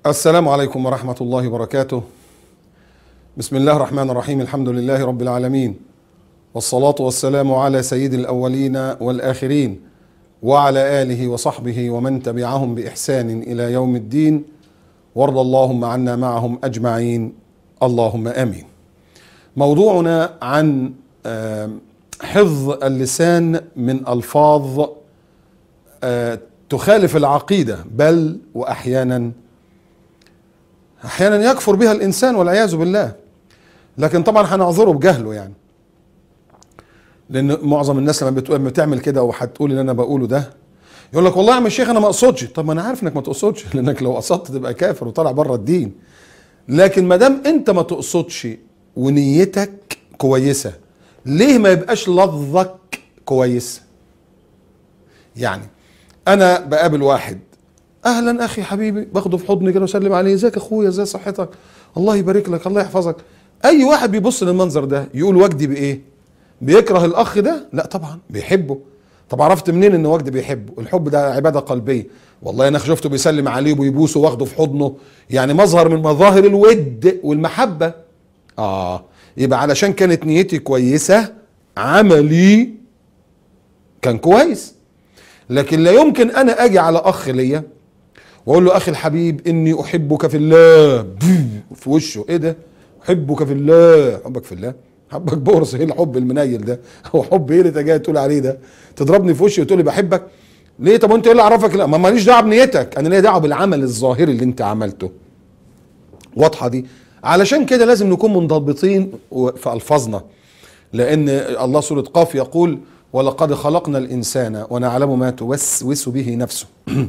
السلام عليكم ورحمة الله وبركاته. بسم الله الرحمن الرحيم. الحمد لله رب العالمين، والصلاة والسلام على سيد الأولين والآخرين وعلى آله وصحبه ومن تبعهم بإحسان إلى يوم الدين، وارض اللهم عنا معهم أجمعين اللهم آمين. موضوعنا عن حفظ اللسان من ألفاظ تخالف العقيدة، بل وأحيانا يكفر بها الإنسان والعياذ بالله. لكن طبعا هنعذره بجهله، يعني لأن معظم الناس لما بتعمل كده وهتقول اللي أنا بقوله ده يقول لك والله يا عم الشيخ أنا ما أقصدش. طب ما أنا عارف إنك ما تقصدش، لأنك لو قصدت تبقى كافر وطالع بره الدين. لكن ما دام أنت ما تقصدش ونيتك كويسة، ليه ما يبقاش لفظك كويس؟ يعني أنا بقابل واحد، اهلا اخي حبيبي، باخده في حضني كده وسلم عليه، ازيك يا اخويا، ازي صحتك، الله يبارك لك، الله يحفظك. اي واحد بيبص للمنظر ده يقول وجدي بايه؟ بيكره الاخ ده؟ لا طبعا بيحبه. طب عرفت منين ان وجدي بيحبه؟ الحب ده عباده قلبيه. والله انا شفته بيسلم عليه وبيبوسه واخده في حضنه، يعني مظهر من مظاهر الود والمحبه. يبقى علشان كانت نيتي كويسه عملي كان كويس. لكن لا يمكن انا اجي على اخ ليا واقول له اخي الحبيب اني احبك في الله، في وشه ايه ده؟ احبك في الله، حبك في الله، حبك بورس، ايه الحب المنيل ده؟ هو حب ايه اللي انت جاي تقول عليه ده؟ تضربني في وشي وتقول لي بحبك؟ ليه؟ طب انت ايه اللي عرفك؟ لا، ما ماليش دعوه بنيتك، انا ليا دعوه بالعمل الظاهري اللي انت عملته. واضحه دي؟ علشان كده لازم نكون منضبطين في الفاظنا، لان الله سوره قاف يقول ولقد خلقنا الانسان ونعلم ما توسوس به نفسه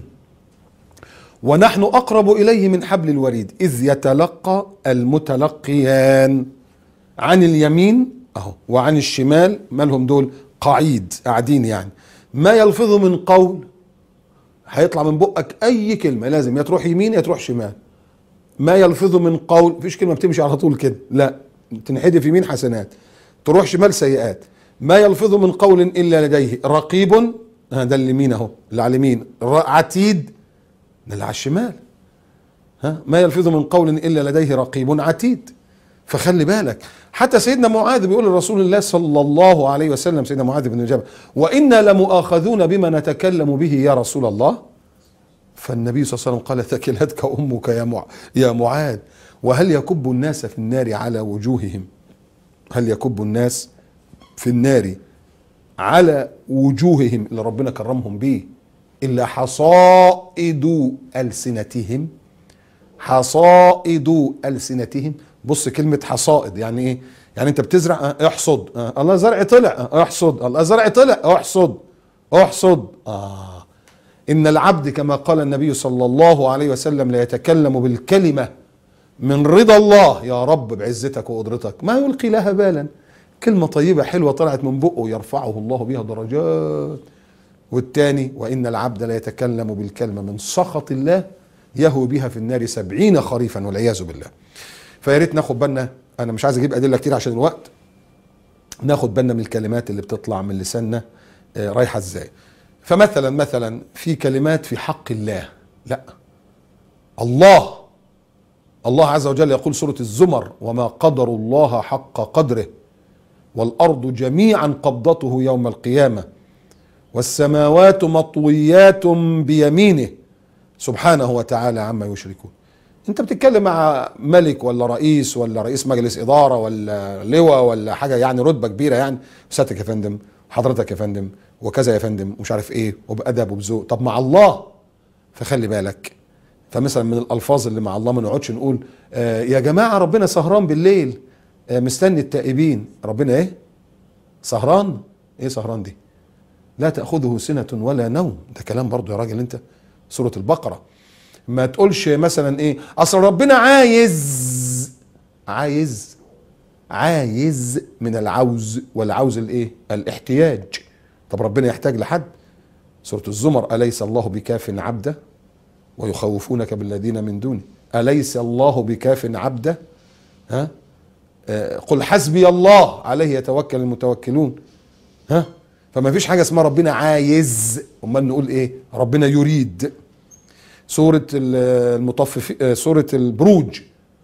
ونحن أقرب إليه من حبل الوريد إذ يتلقى المتلقيان عن اليمين وعن الشمال. مالهم دول؟ قعيد، قاعدين يعني. ما يلفظ من قول، هيطلع من بقك أي كلمة لازم يا تروح يمين يا تروح شمال. ما يلفظ من قول، مفيش كلمة بتمشي على طول كده، لا، تنحدف يمين حسنات تروح شمال سيئات. ما يلفظ من قول إلا لديه رقيب، ده اليمين اهو، اللي على اليمين. عتيد، ده اللي على الشمال. ما يلفظ من قول الا لديه رقيب عتيد. فخلي بالك. حتى سيدنا معاذ بيقول لرسول الله صلى الله عليه وسلم، سيدنا معاذ بن جبل، وانا لمؤاخذون بما نتكلم به يا رسول الله. فالنبي صلى الله عليه وسلم قال ثكلتك امك يا معاذ، وهل يكب الناس في النار على وجوههم؟ هل يكب الناس في النار على وجوههم اللي ربنا كرمهم بيه إلا حصائد ألسنتهم؟ حصائد ألسنتهم. بص كلمة حصائد يعني إيه؟ يعني أنت بتزرع احصد، الله زرع طلع احصد، الله زرع طلع احصد احصد. إن العبد كما قال النبي صلى الله عليه وسلم لا يتكلم بالكلمة من رضا الله يا رب بعزتك وقدرتك ما يلقي لها بالا. كلمة طيبة حلوة طلعت من بقه يرفعه الله بها درجات. والتاني وإن العبد لا يتكلم بالكلمة من سخط الله يهوي بها في النار 70 خريفا والعياذ بالله. فيا ريت ناخد بالنا، أنا مش عايز أجيب أدلة كتير عشان الوقت، ناخد بالنا من الكلمات اللي بتطلع من لساننا رايحة إزاي. فمثلا في كلمات في حق الله، لا، الله عز وجل يقول سورة الزمر وما قدر الله حق قدره والأرض جميعا قبضته يوم القيامة والسماوات مطويات بيمينه سبحانه وتعالى عما يشركون. انت بتتكلم مع ملك ولا رئيس مجلس إدارة ولا لواء ولا حاجة، يعني رتبة كبيرة، يعني سيادتك يا فندم، حضرتك يا فندم، وكذا يا فندم، ومش عارف ايه، وبأدب وبذوق. طب مع الله فخلي بالك. فمثلا من الألفاظ اللي مع الله ما نقعدش نقول يا جماعة ربنا سهران بالليل مستني التائبين. ربنا ايه؟ سهران؟ ايه سهران دي؟ لا تأخذه سنة ولا نوم. ده كلام برضو يا راجل انت. سورة البقرة. ما تقولش مثلا ايه اصل ربنا عايز من العوز، والعوز الايه؟ الاحتياج. طب ربنا يحتاج لحد؟ سورة الزمر أليس الله بكاف عبده ويخوفونك بالذين من دونه أليس الله بكاف عبده قل حسبي الله عليه يتوكل المتوكلون. فما فيش حاجة اسمها ربنا عايز، امال نقول ايه؟ ربنا يريد. سورة المطفف، سورة البروج،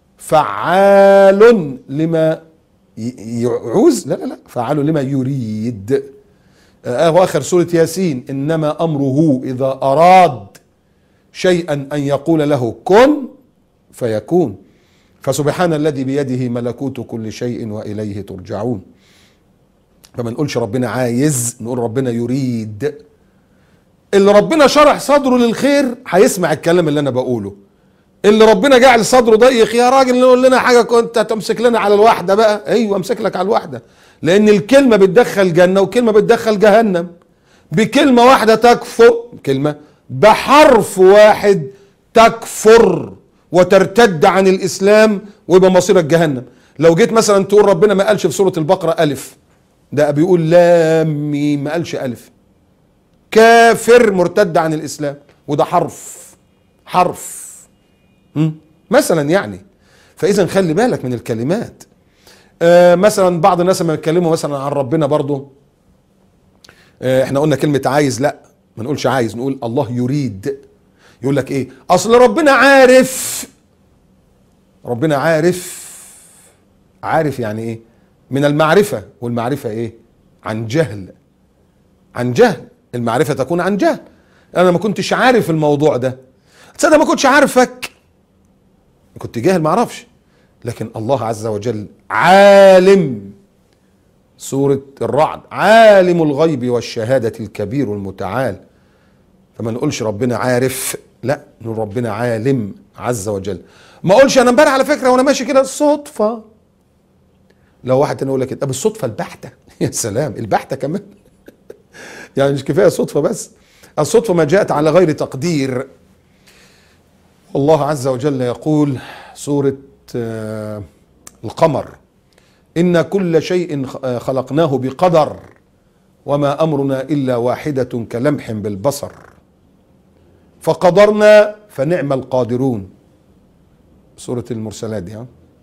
فعال لما يعوز، لا فعال لما يريد. واخر سورة ياسين، انما امره اذا اراد شيئا ان يقول له كن فيكون. فسبحان الذي بيده ملكوت كل شيء واليه ترجعون. فما نقولش ربنا عايز، نقول ربنا يريد. اللي ربنا شرح صدره للخير هيسمع الكلام اللي انا بقوله. اللي ربنا جعل صدره ضيق، يا راجل نقول لنا حاجه كنت هتمسك لنا على الواحده بقى. ايوه امسك لك على الواحده، لان الكلمه بتدخل جنه وكلمه بتدخل جهنم. بكلمه واحده تكفر، كلمه بحرف واحد تكفر وترتد عن الاسلام ويبقى مصيرك جهنم. لو جيت مثلا تقول ربنا ما قالش في سوره البقره الف، ده بيقول لام ميم، ما قالش الف. كافر مرتد عن الاسلام، وده حرف مثلا يعني. فاذا خلي بالك من الكلمات. مثلا بعض الناس لما يتكلموا مثلا عن ربنا برضو، احنا قلنا كلمه عايز، لا ما نقولش عايز، نقول الله يريد. يقول لك ايه، اصل ربنا عارف. ربنا عارف يعني ايه؟ من المعرفه، والمعرفه ايه؟ عن جهل. المعرفه تكون عن جهل. انا ما كنتش عارف الموضوع ده، تصدق ما كنتش عارفك، كنت جاهل ما اعرفش. لكن الله عز وجل عالم. سورة الرعد، عالم الغيب والشهادة الكبير المتعال. فما نقولش ربنا عارف، لا نقول ربنا عالم عز وجل. ما اقولش انا امبارح على فكرة وانا ماشي كده صدفة. لو واحد تاني يقول لك طب الصدفة البحتة، يا سلام البحتة كمان. يعني مش كفاية صدفة بس، الصدفة ما جاءت على غير تقدير. الله عز وجل يقول سورة القمر، إن كل شيء خلقناه بقدر وما أمرنا إلا واحدة كلمح بالبصر فقدرنا فنعم القادرون. سورة المرسلات دي.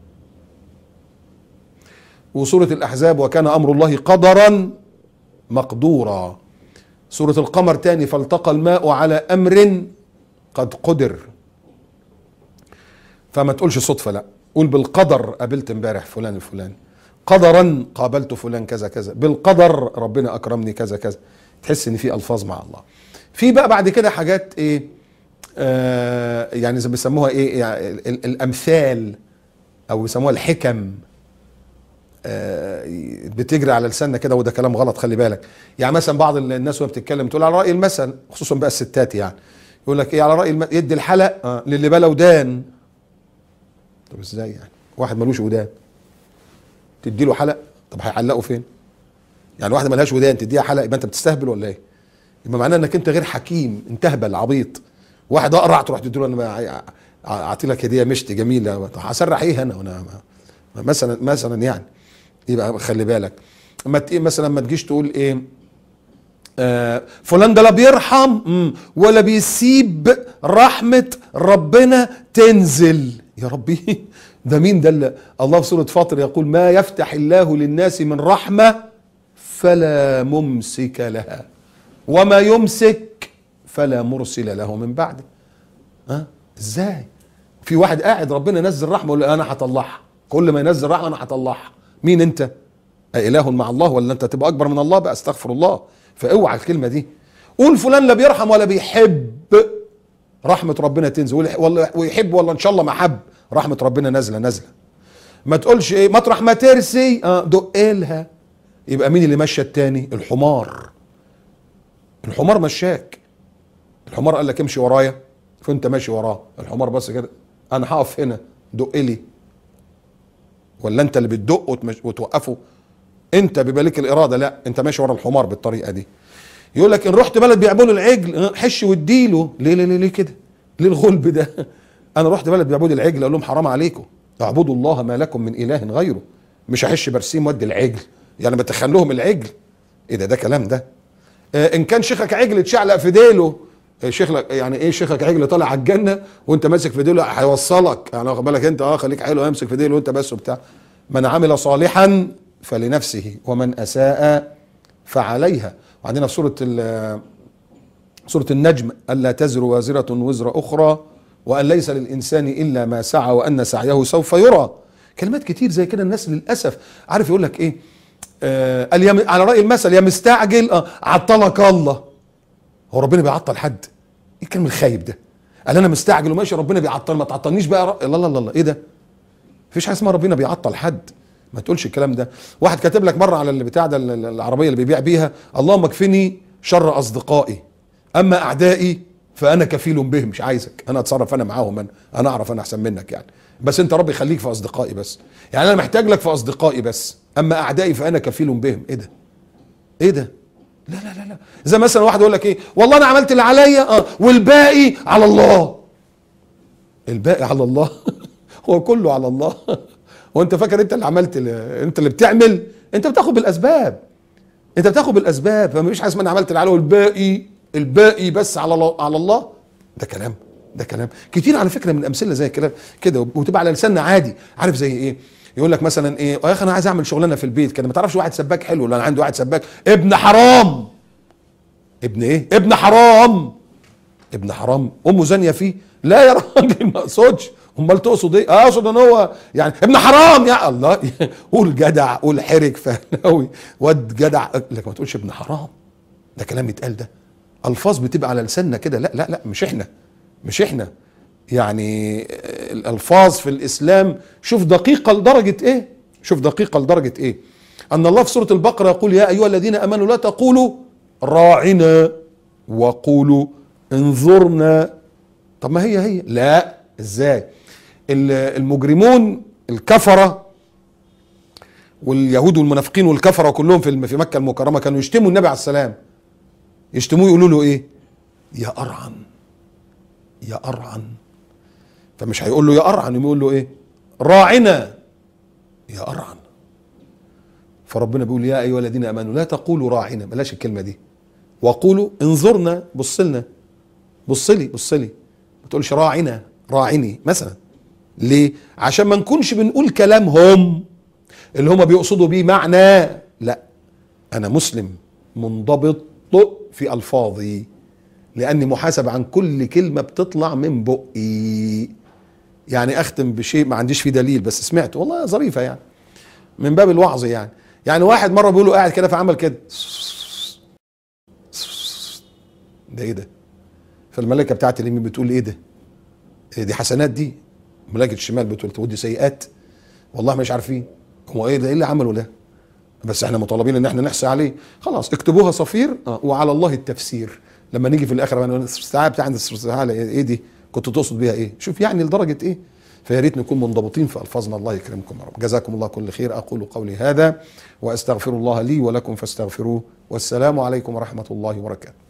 وسورة الأحزاب، وكان أمر الله قدرا مقدورا. سورة القمر تاني، فالتقى الماء على أمر قد قدر. فما تقولش صدفة، لا قول بالقدر. قابلت امبارح فلان الفلاني، قدرا قابلت فلان كذا كذا، بالقدر ربنا اكرمني كذا كذا. تحس ان في الفاظ مع الله. في بقى بعد كده حاجات ايه، يعني زي بيسموها ايه، يعني الامثال او بيسموها الحكم. بتجري على لساننا كده، وده كلام غلط خلي بالك. يعني مثلا بعض الناس وهي بتتكلم تقول على راي المثل، خصوصا بقى الستات، يعني يقول لك ايه على راي يدي الحلق للي بلا ودان. طب ازاي يعني؟ واحد ملوش ودان تدي له حلق؟ طب هيعلقوا فين؟ يعني واحده ملهاش ودان تديها حلق، يبقى انت بتستهبل ولا ايه؟ يبقى معناه انك انت غير حكيم، انت هبل عبيط. واحد اقرع تروح تدي له انا اعطي لك هديه مشت جميله، هسرح ايه انا وانا مثلا يعني. يبقى خلي بالك مثلا ما تجيش تقول ايه، فلان ده لا بيرحم ولا بيسيب رحمه ربنا تنزل. يا ربي ده مين ده؟ اللي الله في سورة فاطر يقول ما يفتح الله للناس من رحمة فلا ممسك لها وما يمسك فلا مرسل له من بعده. ازاي؟ في واحد قاعد ربنا ينزل رحمة يقول انا هطلعها، كل ما ينزل رحمة انا هطلعها. مين انت؟ اله مع الله ولا انت تبقى اكبر من الله بقى؟ استغفر الله. فاوعى الكلمة دي. قول فلان لا بيرحم ولا بيحب رحمة ربنا تنزل، ويحب والله ان شاء الله ما حب رحمة ربنا نازلة. ما تقولش ايه مطرح ما ترسي دقلها. يبقى مين اللي مشى التاني؟ الحمار مشاك. الحمار قال لك امشي ورايا، فانت ماشي وراه. الحمار بس كده، انا هقف هنا دقلي. ولا انت اللي بتدق وتوقفه؟ انت بيبقى لك الاراده، لا انت ماشي ورا الحمار بالطريقه دي. يقول لك ان رحت بلد بيعبدوا العجل حش واديله. ليه كده؟ ليه الغلب ده؟ انا رحت بلد بيعبدوا العجل اقول لهم حرام عليكم، اعبدوا الله ما لكم من اله غيره. مش هحش برسيم ودي العجل، يعني بتخن لهم العجل. ايه ده كلام ده؟ ان كان شيخك عجل اتشعلق في ديله، شيخك يعني ايه؟ شيخك عجل طالع على الجنه وانت ماسك في ديله، هيوصلك يعني. واخد بالك انت؟ خليك حلو، امسك في ديله وانت بس وبتاع. من عمل صالحا فلنفسه ومن اساء فعليها. وعندنا في سوره سورة النجم: ألا تزر وازرة وزر أخرى وأن ليس للإنسان إلا ما سعى وأن سعيه سوف يرى. كلمات كتير زي كده الناس للأسف عارف يقول لك إيه، على رأي المثل: يا مستعجل عطلك الله. هو ربنا بيعطل حد؟ ايه الكلام الخايب ده؟ قال انا مستعجل وماشي ربنا بيعطل، ما تعطلنيش بقى. لا لا لا، ايه ده؟ مفيش حاجه اسمها ربنا بيعطل حد، ما تقولش الكلام ده. واحد كاتب لك مره على اللي بتاع ده العربيه اللي بيبيع بيها: اللهم اكفني شر اصدقائي اما اعدائي فانا كفيل بهم. مش عايزك، انا اتصرف انا معاهم، انا اعرف، انا احسن منك يعني، بس انت ربي خليك في اصدقائي بس، يعني انا محتاج لك في اصدقائي بس، اما اعدائي فانا كفيل بهم. ايه ده؟ ايه ده؟ لا لا لا لا. زي مثلا واحد يقول لك ايه، والله انا عملت اللي عليا والباقي على الله. الباقي على الله؟ هو كله على الله. هو انت فاكر انت اللي عملت انت اللي بتعمل؟ انت بتاخد بالاسباب، انت بتاخد بالاسباب، فمفيش حاجه اسمها انا عملت اللي عليا والباقي، الباقي بس على الله. على الله ده كلام، ده كلام كتير على فكره من امثله زي كده كده، وتبقى على لساننا عادي. عارف زي ايه؟ يقول لك مثلا ايه، يا اخي انا عايز اعمل شغلانه في البيت كده، ما تعرفش واحد سباك حلو؟ ولا انا عندي واحد سباك ابن حرام. ابن ايه؟ ابن حرام. ابن حرام امه زانيه فيه؟ لا يا راجل ما اقصدش. امال تقصد ايه؟ اقصد ان هو يعني ابن حرام. يا الله قول جدع، قول حرك فهلاوي واد جدع، لك ما تقولش ابن حرام. ده كلام يتقال، ده الفاظ بتبقى على لساننا كده. لا لا لا، مش احنا، مش احنا يعني. الالفاظ في الاسلام شوف دقيقه لدرجه ايه، شوف دقيقه لدرجه ايه، ان الله في سوره البقره يقول: يا ايها الذين امنوا لا تقولوا راعنا وقولوا انظرنا. طب ما هي لا، ازاي؟ المجرمون الكفره واليهود والمنافقين والكفره كلهم في مكه المكرمه كانوا يشتموا النبي عليه السلام، يشتموه يقولوا له ايه؟ يا ارعن، يا ارعن. فمش هيقول له يا ارعن، يقول له ايه؟ راعنا يا ارعن. فربنا بيقول: يا ايها الذين امنوا لا تقولوا راعنا، بلاش الكلمه دي، وقولوا انظرنا، بص لنا، بص لي، بص لي، ما تقولش راعنا، راعني مثلا. ليه؟ عشان ما نكونش بنقول كلامهم اللي هم بيقصدوا بيه معنى. لا، انا مسلم منضبط في الفاظي، لاني محاسب عن كل كلمه بتطلع من بقي. يعني اختم بشيء ما عنديش فيه دليل بس سمعته والله ظريفه يعني، من باب الوعظ يعني. يعني واحد مره بيقول له قاعد كده فعمل كده، ده ايه ده؟ فالملائكه بتاعت اليمين بتقول ايه ده؟ دي حسنات دي. ملائكه الشمال بتقول دي سيئات. والله مش عارفين هو ايه ده، ايه اللي عمله ده، بس احنا مطالبين ان احنا نحصي عليه. خلاص اكتبوها صفير وعلى الله التفسير. لما نيجي في الاخر بتاع ايه دي، كنت تقصد بيها ايه؟ شوف يعني لدرجه ايه. فيا ريت نكون منضبطين في الفاظنا. الله يكرمكم يا رب. جزاكم الله كل خير. اقول قولي هذا واستغفر الله لي ولكم فاستغفروه، والسلام عليكم ورحمه الله وبركاته.